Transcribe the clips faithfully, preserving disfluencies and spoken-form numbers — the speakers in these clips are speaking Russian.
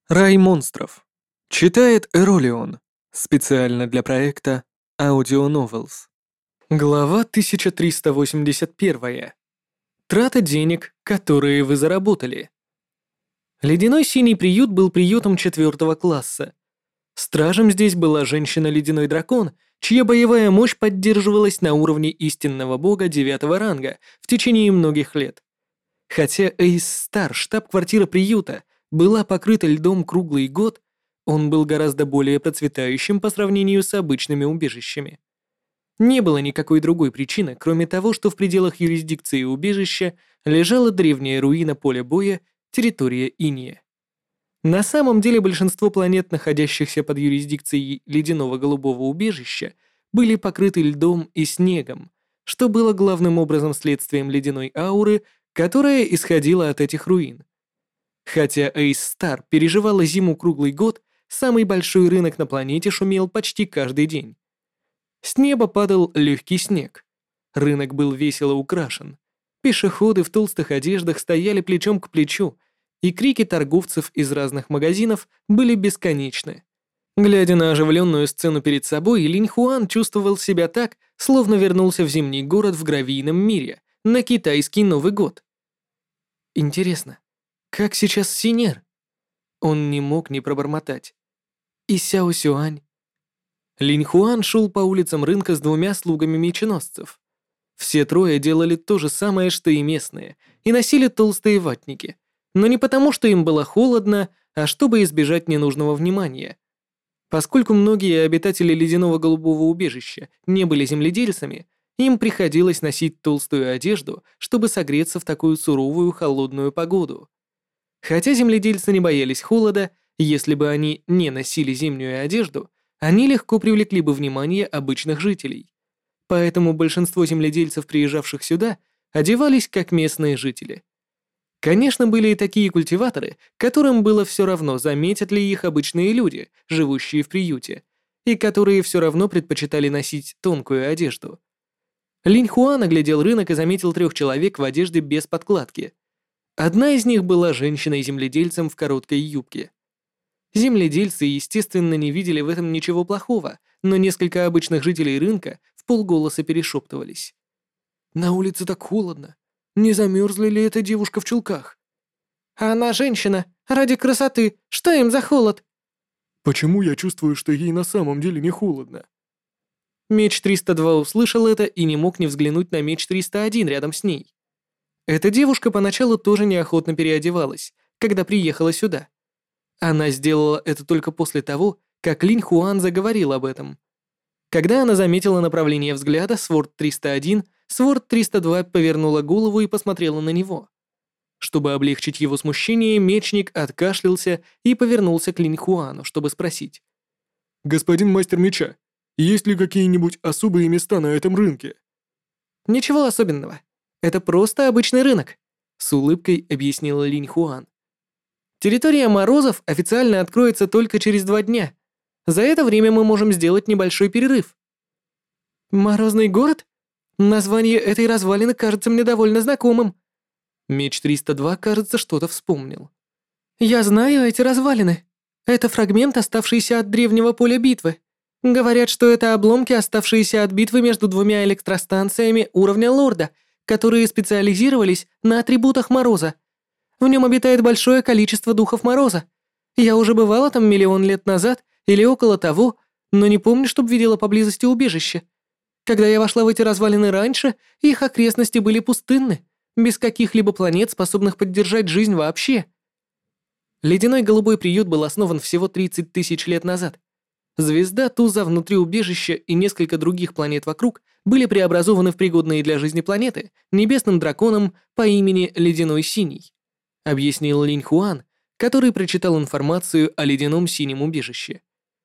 Рай монстров. Читает Эролион. Специально для проекта Audio Novels. Глава тысяча триста восемьдесят один. Трата денег, которые вы заработали. Ледяной синий приют был приютом четвертого класса. Стражем здесь была женщина-ледяной дракон, чья боевая мощь поддерживалась на уровне истинного бога девятого ранга в течение многих лет. Хотя Эйс Стар, штаб-квартира приюта, была покрыта льдом круглый год, он был гораздо более процветающим по сравнению с обычными убежищами. Не было никакой другой причины, кроме того, что в пределах юрисдикции убежища лежала древняя руина поля боя, территория Иния. На самом деле большинство планет, находящихся под юрисдикцией ледяного голубого убежища, были покрыты льдом и снегом, что было главным образом следствием ледяной ауры, которая исходила от этих руин. Хотя Эйс Стар переживала зиму круглый год, самый большой рынок на планете шумел почти каждый день. С неба падал легкий снег. Рынок был весело украшен. Пешеходы в толстых одеждах стояли плечом к плечу, и крики торговцев из разных магазинов были бесконечны. Глядя на оживленную сцену перед собой, Линь Хуан чувствовал себя так, словно вернулся в зимний город в гравийном мире, на китайский Новый год. Интересно, как сейчас Синер? Он не мог не пробормотать. И Сяо Сюань. Линь Хуан шел по улицам рынка с двумя слугами меченосцев. Все трое делали то же самое, что и местные, и носили толстые ватники. Но не потому, что им было холодно, а чтобы избежать ненужного внимания. Поскольку многие обитатели ледяного голубого убежища не были земледельцами, им приходилось носить толстую одежду, чтобы согреться в такую суровую холодную погоду. Хотя земледельцы не боялись холода, если бы они не носили зимнюю одежду, они легко привлекли бы внимание обычных жителей. Поэтому большинство земледельцев, приезжавших сюда, одевались как местные жители. Конечно, были и такие культиваторы, которым было все равно, заметят ли их обычные люди, живущие в приюте, и которые все равно предпочитали носить тонкую одежду. Линь Хуан оглядел рынок и заметил трех человек в одежде без подкладки. Одна из них была женщиной-земледельцем в короткой юбке. Земледельцы, естественно, не видели в этом ничего плохого, но несколько обычных жителей рынка вполголоса перешептывались. «На улице так холодно. Не замерзла ли эта девушка в чулках?» «Она женщина. Ради красоты. Что им за холод?» «Почему я чувствую, что ей на самом деле не холодно?» Меч триста два услышал это и не мог не взглянуть на меч триста один рядом с ней. Эта девушка поначалу тоже неохотно переодевалась, когда приехала сюда. Она сделала это только после того, как Линь Хуан заговорил об этом. Когда она заметила направление взгляда Сворд триста один, Сворд триста два повернула голову и посмотрела на него. Чтобы облегчить его смущение, мечник откашлялся и повернулся к Линь Хуану, чтобы спросить. «Господин мастер меча, есть ли какие-нибудь особые места на этом рынке?» «Ничего особенного. Это просто обычный рынок», — с улыбкой объяснила Линь Хуан. «Территория Морозов официально откроется только через два дня. За это время мы можем сделать небольшой перерыв». «Морозный город? Название этой развалины кажется мне довольно знакомым». Меч триста два, кажется, что-то вспомнил. «Я знаю эти развалины. Это фрагмент, оставшийся от древнего поля битвы. Говорят, что это обломки, оставшиеся от битвы между двумя электростанциями уровня лорда, которые специализировались на атрибутах Мороза. В нем обитает большое количество духов Мороза. Я уже бывала там миллион лет назад или около того, но не помню, чтобы видела поблизости убежище. Когда я вошла в эти развалины раньше, их окрестности были пустынны, без каких-либо планет, способных поддержать жизнь вообще». Ледяной голубой приют был основан всего тридцать тысяч лет назад. Звезда Туза внутри убежища и несколько других планет вокруг были преобразованы в пригодные для жизни планеты небесным драконом по имени Ледяной Синий, объяснил Линь Хуан, который прочитал информацию о Ледяном Синем убежище.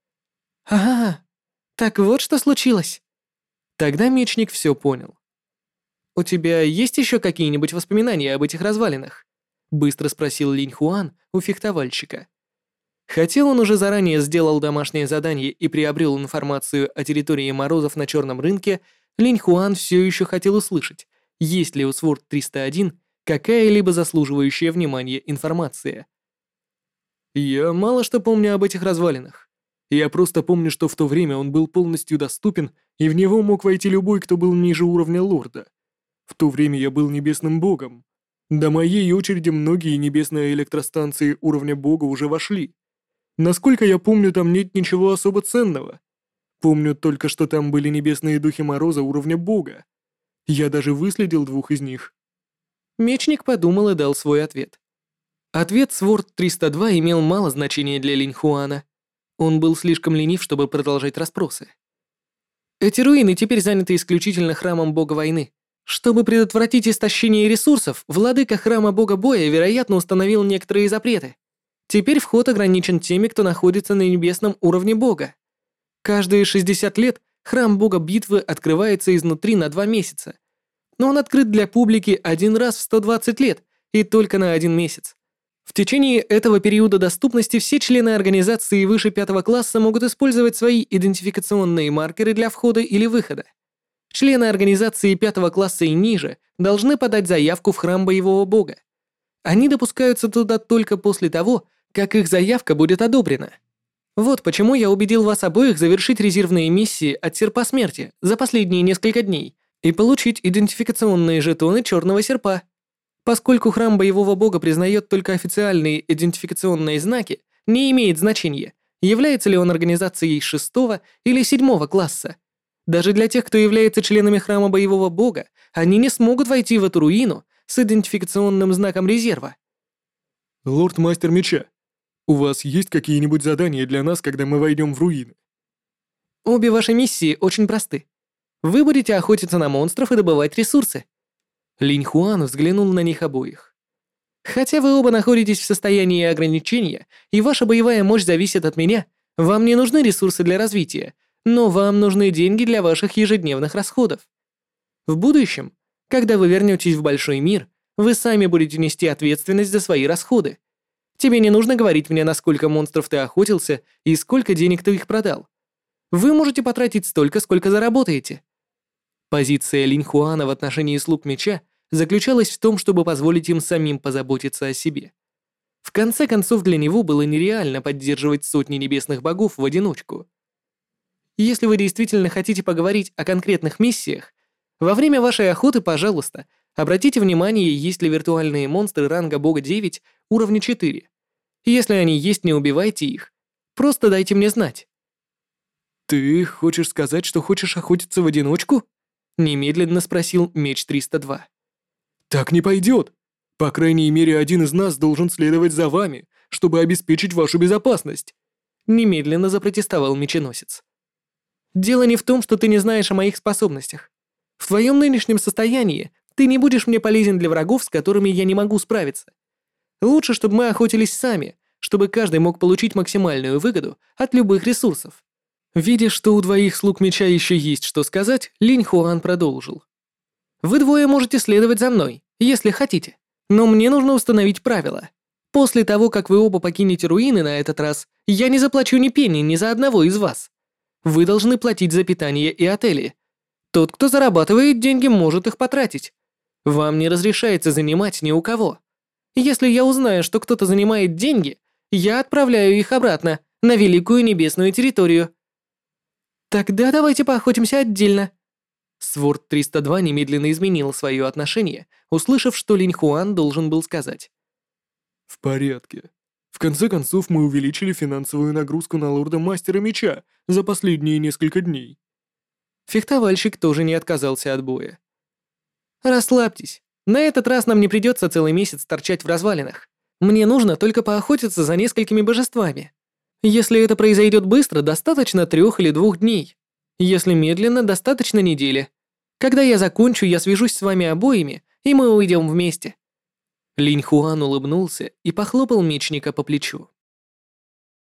«Ага, так вот что случилось». Тогда мечник все понял. «У тебя есть еще какие-нибудь воспоминания об этих развалинах?» — быстро спросил Линь Хуан у фехтовальщика. Хотя он уже заранее сделал домашнее задание и приобрел информацию о территории Морозов на черном рынке, Линь Хуан все еще хотел услышать, есть ли у Сворд триста один какая-либо заслуживающая внимания информация. Я мало что помню об этих развалинах. Я просто помню, что в то время он был полностью доступен, и в него мог войти любой, кто был ниже уровня лорда. В то время я был небесным богом. До моей очереди многие небесные электростанции уровня бога уже вошли. Насколько я помню, там нет ничего особо ценного. Помню только, что там были небесные духи Мороза уровня бога. Я даже выследил двух из них. Мечник подумал и дал свой ответ. Ответ Сворд триста два имел мало значения для Линьхуана. Он был слишком ленив, чтобы продолжать расспросы. Эти руины теперь заняты исключительно храмом бога войны. Чтобы предотвратить истощение ресурсов, владыка храма бога боя, вероятно, установил некоторые запреты. Теперь вход ограничен теми, кто находится на небесном уровне бога. Каждые шестьдесят лет храм бога битвы открывается изнутри на два месяца. Но он открыт для публики один раз в сто двадцать лет и только на один месяц. В течение этого периода доступности все члены организации выше пятого класса могут использовать свои идентификационные маркеры для входа или выхода. Члены организации пятого класса и ниже должны подать заявку в храм боевого бога. Они допускаются туда только после того, как их заявка будет одобрена. Вот почему я убедил вас обоих завершить резервные миссии от Серпа Смерти за последние несколько дней и получить идентификационные жетоны Черного Серпа. Поскольку храм боевого бога признает только официальные идентификационные знаки, не имеет значения, является ли он организацией шестого или седьмого класса. Даже для тех, кто является членами храма боевого бога, они не смогут войти в эту руину с идентификационным знаком резерва. Лорд-мастер меча, у вас есть какие-нибудь задания для нас, когда мы войдем в руины? Обе ваши миссии очень просты. Вы будете охотиться на монстров и добывать ресурсы. Линьхуан взглянул на них обоих. Хотя вы оба находитесь в состоянии ограничения, и ваша боевая мощь зависит от меня, вам не нужны ресурсы для развития, но вам нужны деньги для ваших ежедневных расходов. В будущем, когда вы вернетесь в большой мир, вы сами будете нести ответственность за свои расходы. Тебе не нужно говорить мне, на сколько монстров ты охотился и сколько денег ты их продал. Вы можете потратить столько, сколько заработаете. Позиция Линьхуана в отношении слуг меча заключалась в том, чтобы позволить им самим позаботиться о себе. В конце концов, для него было нереально поддерживать сотни небесных богов в одиночку. Если вы действительно хотите поговорить о конкретных миссиях, во время вашей охоты, пожалуйста, обратите внимание, есть ли виртуальные монстры ранга бога девять уровня четыре. Если они есть, не убивайте их. Просто дайте мне знать. Ты хочешь сказать, что хочешь охотиться в одиночку? Немедленно спросил Меч триста два. Так не пойдет. По крайней мере, один из нас должен следовать за вами, чтобы обеспечить вашу безопасность. Немедленно запротестовал Меченосец. Дело не в том, что ты не знаешь о моих способностях. В твоем нынешнем состоянии ты не будешь мне полезен для врагов, с которыми я не могу справиться. Лучше, чтобы мы охотились сами, чтобы каждый мог получить максимальную выгоду от любых ресурсов. Видя, что у двоих слуг меча еще есть что сказать, Линьхуан продолжил. Вы двое можете следовать за мной, если хотите, но мне нужно установить правила. После того, как вы оба покинете руины на этот раз, я не заплачу ни пенни ни за одного из вас. Вы должны платить за питание и отели. Тот, кто зарабатывает деньги, может их потратить. Вам не разрешается занимать ни у кого. Если я узнаю, что кто-то занимает деньги, я отправляю их обратно на Великую Небесную территорию. Тогда давайте поохотимся отдельно. Сворд триста два немедленно изменил свое отношение, услышав, что Линьхуан должен был сказать. В порядке. В конце концов, мы увеличили финансовую нагрузку на лорда-мастера меча за последние несколько дней. Фехтовальщик тоже не отказался от боя. Расслабьтесь. На этот раз нам не придется целый месяц торчать в развалинах. Мне нужно только поохотиться за несколькими божествами. Если это произойдет быстро, достаточно трех или двух дней. Если медленно, достаточно недели. Когда я закончу, я свяжусь с вами обоими, и мы уйдем вместе». Линьхуан улыбнулся и похлопал мечника по плечу.